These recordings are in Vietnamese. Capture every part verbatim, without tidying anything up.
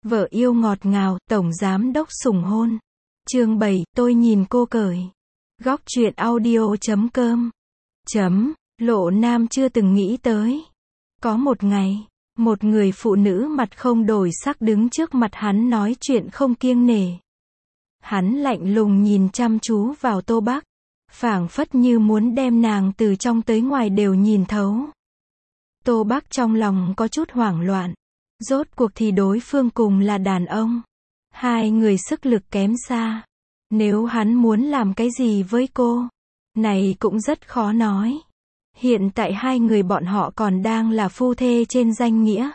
Vợ yêu ngọt ngào, tổng giám đốc sủng hôn. Chương bảy, tôi nhìn cô cởi. Góc truyện audio chấm com. Chấm, Lộ Nam chưa từng nghĩ tới. Có một ngày, một người phụ nữ mặt không đổi sắc đứng trước mặt hắn nói chuyện không kiêng nể. Hắn lạnh lùng nhìn chăm chú vào Tô Bắc, phảng phất như muốn đem nàng từ trong tới ngoài đều nhìn thấu. Tô Bắc trong lòng có chút hoảng loạn. Rốt cuộc thì đối phương cùng là đàn ông. Hai người sức lực kém xa. Nếu hắn muốn làm cái gì với cô, này cũng rất khó nói. Hiện tại hai người bọn họ còn đang là phu thê trên danh nghĩa.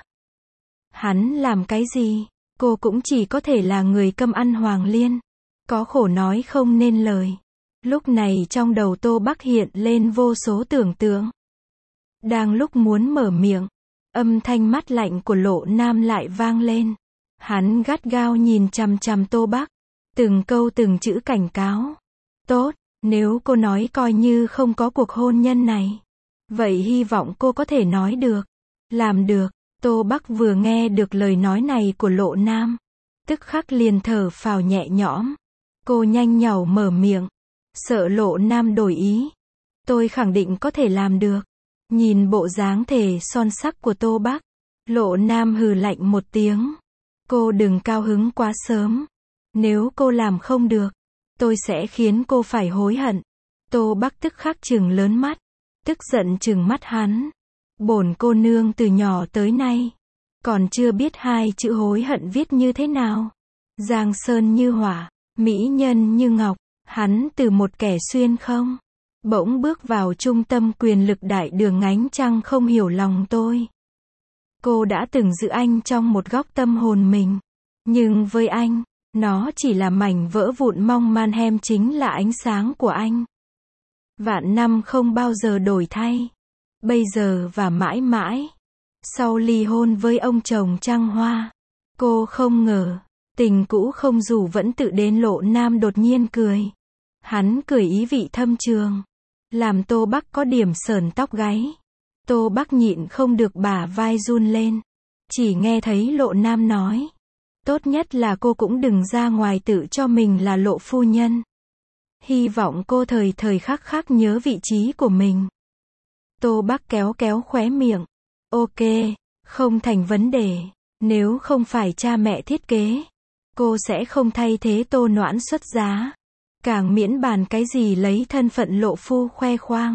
Hắn làm cái gì, cô cũng chỉ có thể là người câm ăn hoàng liên. Có khổ nói không nên lời. Lúc này trong đầu Tô Bắc hiện lên vô số tưởng tượng. Đang lúc muốn mở miệng, âm thanh mắt lạnh của Lộ Nam lại vang lên. Hắn gắt gao nhìn chằm chằm Tô Bắc, từng câu từng chữ cảnh cáo. Tốt, nếu cô nói coi như không có cuộc hôn nhân này, vậy hy vọng cô có thể nói được, làm được. Tô Bắc vừa nghe được lời nói này của Lộ Nam, tức khắc liền thở phào nhẹ nhõm. Cô nhanh nhảu mở miệng, sợ Lộ Nam đổi ý. Tôi khẳng định có thể làm được. Nhìn bộ dáng thể son sắc của Tô Bắc, Lộ Nam hừ lạnh một tiếng. Cô đừng cao hứng quá sớm. Nếu cô làm không được, tôi sẽ khiến cô phải hối hận. Tô Bắc tức khắc trừng lớn mắt, tức giận trừng mắt hắn. Bổn cô nương từ nhỏ tới nay, còn chưa biết hai chữ hối hận viết như thế nào. Giang sơn như hỏa, mỹ nhân như ngọc, hắn từ một kẻ xuyên không, bỗng bước vào trung tâm quyền lực đại đường ánh trăng không hiểu lòng tôi. Cô đã từng giữ anh trong một góc tâm hồn mình, nhưng với anh, nó chỉ là mảnh vỡ vụn mong man hem chính là ánh sáng của anh. Vạn năm không bao giờ đổi thay. Bây giờ và mãi mãi. Sau ly hôn với ông chồng trăng hoa, cô không ngờ, tình cũ không dù vẫn tự đến. Lộ Nam đột nhiên cười. Hắn cười ý vị thâm trường, làm Tô Bắc có điểm sởn tóc gáy. Tô Bắc nhịn không được bả vai run lên. Chỉ nghe thấy Lộ Nam nói, tốt nhất là cô cũng đừng ra ngoài tự cho mình là Lộ phu nhân. Hy vọng cô thời thời khắc khắc nhớ vị trí của mình. Tô Bắc kéo kéo khóe miệng. Ok, không thành vấn đề. Nếu không phải cha mẹ thiết kế, cô sẽ không thay thế Tô Noãn xuất giá. Càng miễn bàn cái gì lấy thân phận lộ phu khoe khoang.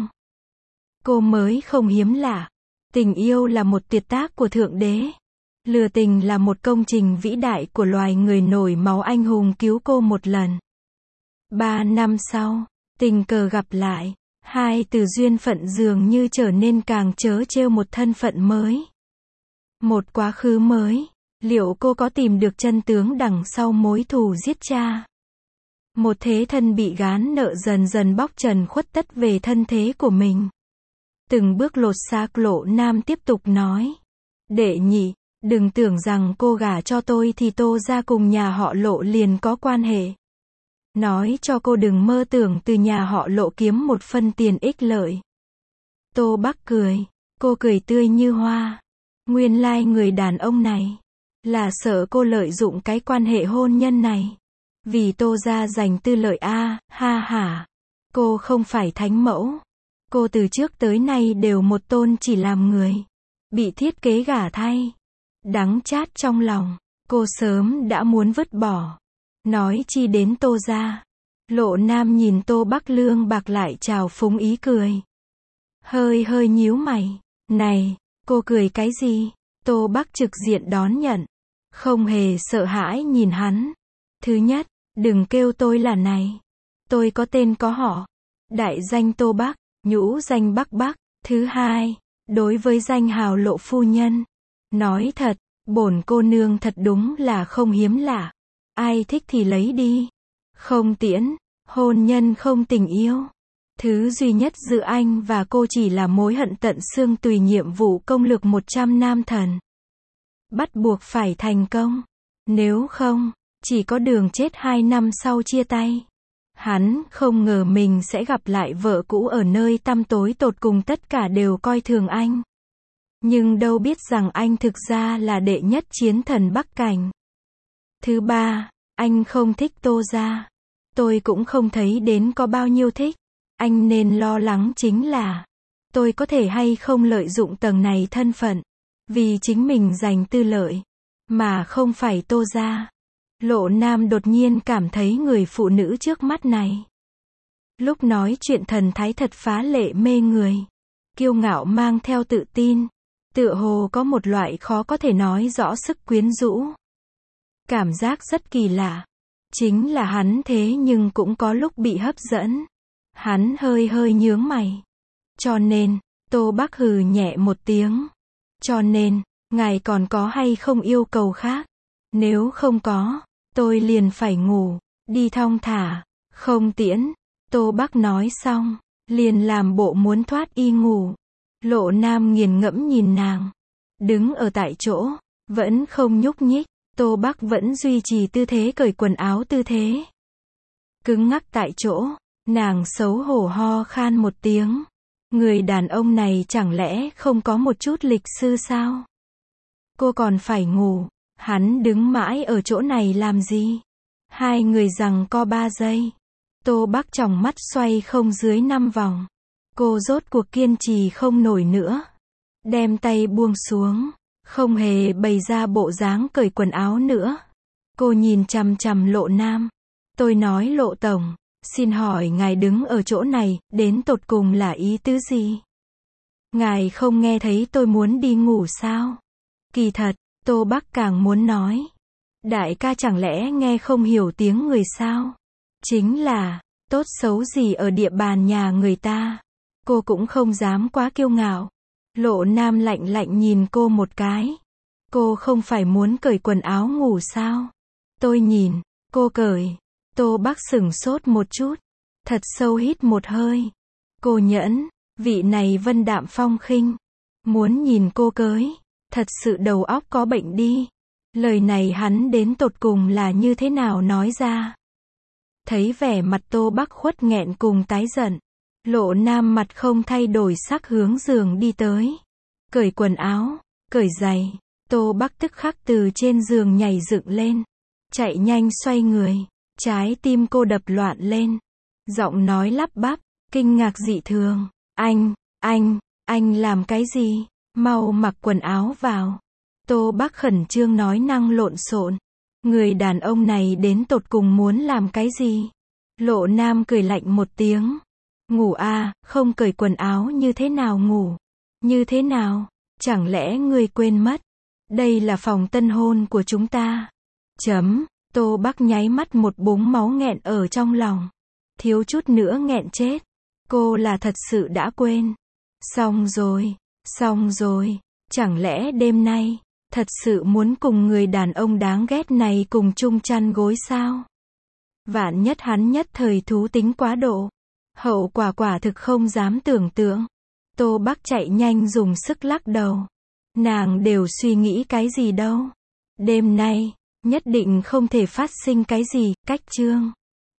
Cô mới không hiếm lạ. Tình yêu là một tuyệt tác của Thượng Đế. Lừa tình là một công trình vĩ đại của loài người nổi máu anh hùng cứu cô một lần. Ba năm sau, tình cờ gặp lại. Hai từ duyên phận dường như trở nên càng trớ trêu một thân phận mới. Một quá khứ mới. Liệu cô có tìm được chân tướng đằng sau mối thù giết cha? Một thế thân bị gán nợ dần dần bóc trần khuất tất về thân thế của mình. Từng bước lột xác. Lộ Nam tiếp tục nói. Đệ nhị, đừng tưởng rằng cô gả cho tôi thì Tô gia cùng nhà họ Lộ liền có quan hệ. Nói cho cô đừng mơ tưởng từ nhà họ Lộ kiếm một phân tiền ích lợi. Tô Bắc cười. Cô cười tươi như hoa. Nguyên lai người đàn ông này là sợ cô lợi dụng cái quan hệ hôn nhân này vì Tô gia giành tư lợi a, à, ha hả. Cô không phải thánh mẫu. Cô từ trước tới nay đều một tôn chỉ làm người, bị thiết kế gả thay. Đắng chát trong lòng, cô sớm đã muốn vứt bỏ. Nói chi đến Tô gia. Lộ Nam nhìn Tô Bắc lương bạc lại trào phúng ý cười. Hơi hơi nhíu mày. Này, cô cười cái gì? Tô Bắc trực diện đón nhận. Không hề sợ hãi nhìn hắn. Thứ nhất, đừng kêu tôi là này. Tôi có tên có họ. Đại danh Tô Bắc, nhũ danh Bắc Bắc. Thứ hai, đối với danh hào Lộ phu nhân, nói thật, bổn cô nương thật đúng là không hiếm lạ. Ai thích thì lấy đi. Không tiễn, hôn nhân không tình yêu. Thứ duy nhất giữa anh và cô chỉ là mối hận tận xương tùy nhiệm vụ công lược một trăm nam thần. Bắt buộc phải thành công. Nếu không, chỉ có đường chết hai năm sau chia tay. Hắn không ngờ mình sẽ gặp lại vợ cũ ở nơi tăm tối tột cùng, tất cả đều coi thường anh. Nhưng đâu biết rằng anh thực ra là đệ nhất chiến thần Bắc Cảnh. Thứ ba, anh không thích Tô gia. Tôi cũng không thấy đến có bao nhiêu thích. Anh nên lo lắng chính là tôi có thể hay không lợi dụng tầng này thân phận, vì chính mình giành tư lợi, mà không phải Tô gia. Lộ Nam đột nhiên cảm thấy người phụ nữ trước mắt này, lúc nói chuyện thần thái thật phá lệ mê người. Kiêu ngạo mang theo tự tin, tựa hồ có một loại khó có thể nói rõ sức quyến rũ. Cảm giác rất kỳ lạ. Chính là hắn thế nhưng cũng có lúc bị hấp dẫn. Hắn hơi hơi nhướng mày. Cho nên, Tô Bắc hừ nhẹ một tiếng. Cho nên, ngài còn có hay không yêu cầu khác? Nếu không có, tôi liền phải ngủ, đi thong thả, không tiễn. Tô Bắc nói xong, liền làm bộ muốn thoát y ngủ. Lộ Nam nghiền ngẫm nhìn nàng, đứng ở tại chỗ, vẫn không nhúc nhích. Tô Bắc vẫn duy trì tư thế cởi quần áo tư thế. Cứng ngắc tại chỗ, nàng xấu hổ ho khan một tiếng. Người đàn ông này chẳng lẽ không có một chút lịch sư sao? Cô còn phải ngủ, hắn đứng mãi ở chỗ này làm gì? Hai người giằng co ba giây. Tô Bắc tròng mắt xoay không dưới năm vòng. Cô rốt cuộc kiên trì không nổi nữa. Đem tay buông xuống, không hề bày ra bộ dáng cởi quần áo nữa. Cô nhìn chằm chằm Lộ Nam. Tôi nói Lộ tổng, xin hỏi ngài đứng ở chỗ này, đến tột cùng là ý tứ gì? Ngài không nghe thấy tôi muốn đi ngủ sao? Kỳ thật, Tô Bắc càng muốn nói. Đại ca chẳng lẽ nghe không hiểu tiếng người sao? Chính là, tốt xấu gì ở địa bàn nhà người ta. Cô cũng không dám quá kiêu ngạo. Lộ Nam lạnh lạnh nhìn cô một cái. Cô không phải muốn cởi quần áo ngủ sao? Tôi nhìn, cô cởi. Tô Bắc sửng sốt một chút. Thật sâu hít một hơi. Cô nhẫn, vị này vân đạm phong khinh. Muốn nhìn cô cởi. Thật sự đầu óc có bệnh đi. Lời này hắn đến tột cùng là như thế nào nói ra? Thấy vẻ mặt Tô Bắc khuất nghẹn cùng tái giận. Lộ Nam mặt không thay đổi sắc hướng giường đi tới. Cởi quần áo, cởi giày. Tô Bắc tức khắc từ trên giường nhảy dựng lên. Chạy nhanh xoay người. Trái tim cô đập loạn lên. Giọng nói lắp bắp, kinh ngạc dị thường. Anh, anh, anh làm cái gì? Mau mặc quần áo vào. Tô Bắc khẩn trương nói năng lộn xộn. Người đàn ông này đến tột cùng muốn làm cái gì? Lộ Nam cười lạnh một tiếng. Ngủ à, không cởi quần áo như thế nào ngủ? Như thế nào? Chẳng lẽ ngươi quên mất? Đây là phòng tân hôn của chúng ta. Chấm. Tô Bắc nháy mắt một búng máu nghẹn ở trong lòng. Thiếu chút nữa nghẹn chết. Cô là thật sự đã quên. Xong rồi, xong rồi. Chẳng lẽ đêm nay, thật sự muốn cùng người đàn ông đáng ghét này cùng chung chăn gối sao? Vạn nhất hắn nhất thời thú tính quá độ. Hậu quả quả thực không dám tưởng tượng. Tô Bắc chạy nhanh dùng sức lắc đầu. Nàng đều suy nghĩ cái gì đâu. Đêm nay, nhất định không thể phát sinh cái gì, cách chương.